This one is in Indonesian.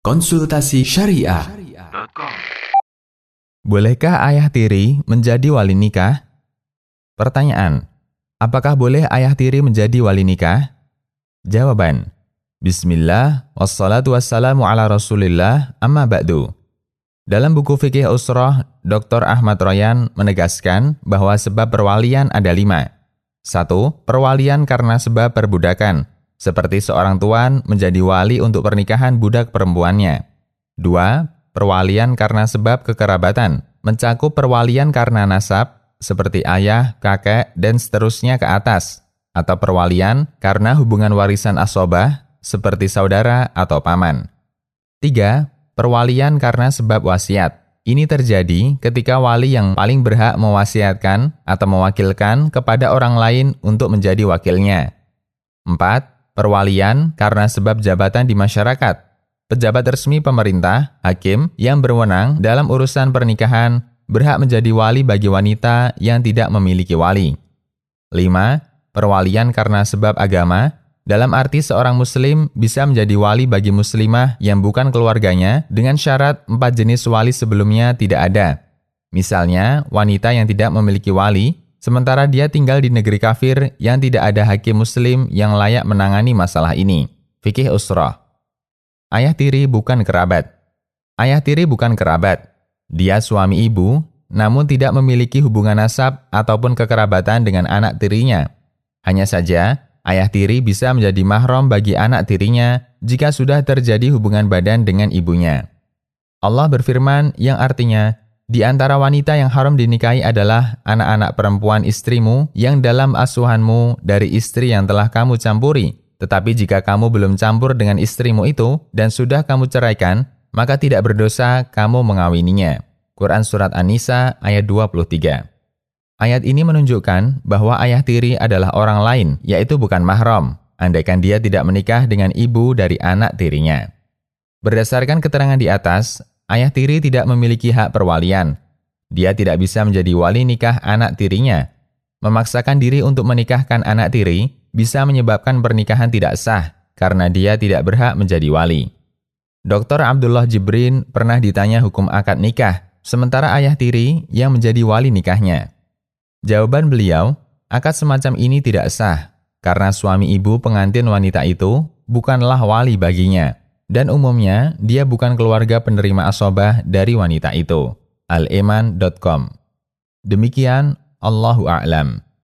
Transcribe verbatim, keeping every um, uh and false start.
Konsultasi Syariah. Bolehkah ayah tiri menjadi wali nikah? Pertanyaan: apakah boleh ayah tiri menjadi wali nikah? Jawaban: Bismillah, wassalatu wassalamu ala rasulillah, amma ba'du. Dalam buku Fikih Usrah, Doktor Ahmad Royan menegaskan bahwa sebab perwalian ada lima. Satu, perwalian karena sebab perbudakan, seperti seorang tuan menjadi wali untuk pernikahan budak perempuannya. Dua, perwalian karena sebab kekerabatan, mencakup perwalian karena nasab, seperti ayah, kakek, dan seterusnya ke atas, atau perwalian karena hubungan warisan asobah, seperti saudara atau paman. Tiga, perwalian karena sebab wasiat. Ini terjadi ketika wali yang paling berhak mewasiatkan atau mewakilkan kepada orang lain untuk menjadi wakilnya. Empat, perwalian karena sebab jabatan di masyarakat. Pejabat resmi pemerintah, hakim, yang berwenang dalam urusan pernikahan berhak menjadi wali bagi wanita yang tidak memiliki wali. Lima, perwalian karena sebab agama, dalam arti seorang muslim bisa menjadi wali bagi muslimah yang bukan keluarganya dengan syarat empat jenis wali sebelumnya tidak ada. Misalnya, wanita yang tidak memiliki wali, sementara dia tinggal di negeri kafir yang tidak ada hakim muslim yang layak menangani masalah ini. Fikih Usrah. Ayah tiri bukan kerabat. Ayah tiri bukan kerabat. Dia suami ibu, namun tidak memiliki hubungan nasab ataupun kekerabatan dengan anak tirinya. Hanya saja, ayah tiri bisa menjadi mahram bagi anak tirinya jika sudah terjadi hubungan badan dengan ibunya. Allah berfirman yang artinya, di antara wanita yang haram dinikahi adalah anak-anak perempuan istrimu yang dalam asuhanmu dari istri yang telah kamu campuri. Tetapi jika kamu belum campur dengan istrimu itu dan sudah kamu ceraikan, maka tidak berdosa kamu mengawininya. Quran Surat An-Nisa ayat dua puluh tiga. Ayat ini menunjukkan bahwa ayah tiri adalah orang lain, yaitu bukan mahram, andaikan dia tidak menikah dengan ibu dari anak tirinya. Berdasarkan keterangan di atas, ayah tiri tidak memiliki hak perwalian. Dia tidak bisa menjadi wali nikah anak tirinya. Memaksakan diri untuk menikahkan anak tiri bisa menyebabkan pernikahan tidak sah karena dia tidak berhak menjadi wali. Doktor Abdullah Jibrin pernah ditanya hukum akad nikah, sementara ayah tiri yang menjadi wali nikahnya. Jawaban beliau, akad semacam ini tidak sah karena suami ibu pengantin wanita itu bukanlah wali baginya. Dan umumnya, dia bukan keluarga penerima asobah dari wanita itu. al iman dot com. Demikian, Allahu a'lam.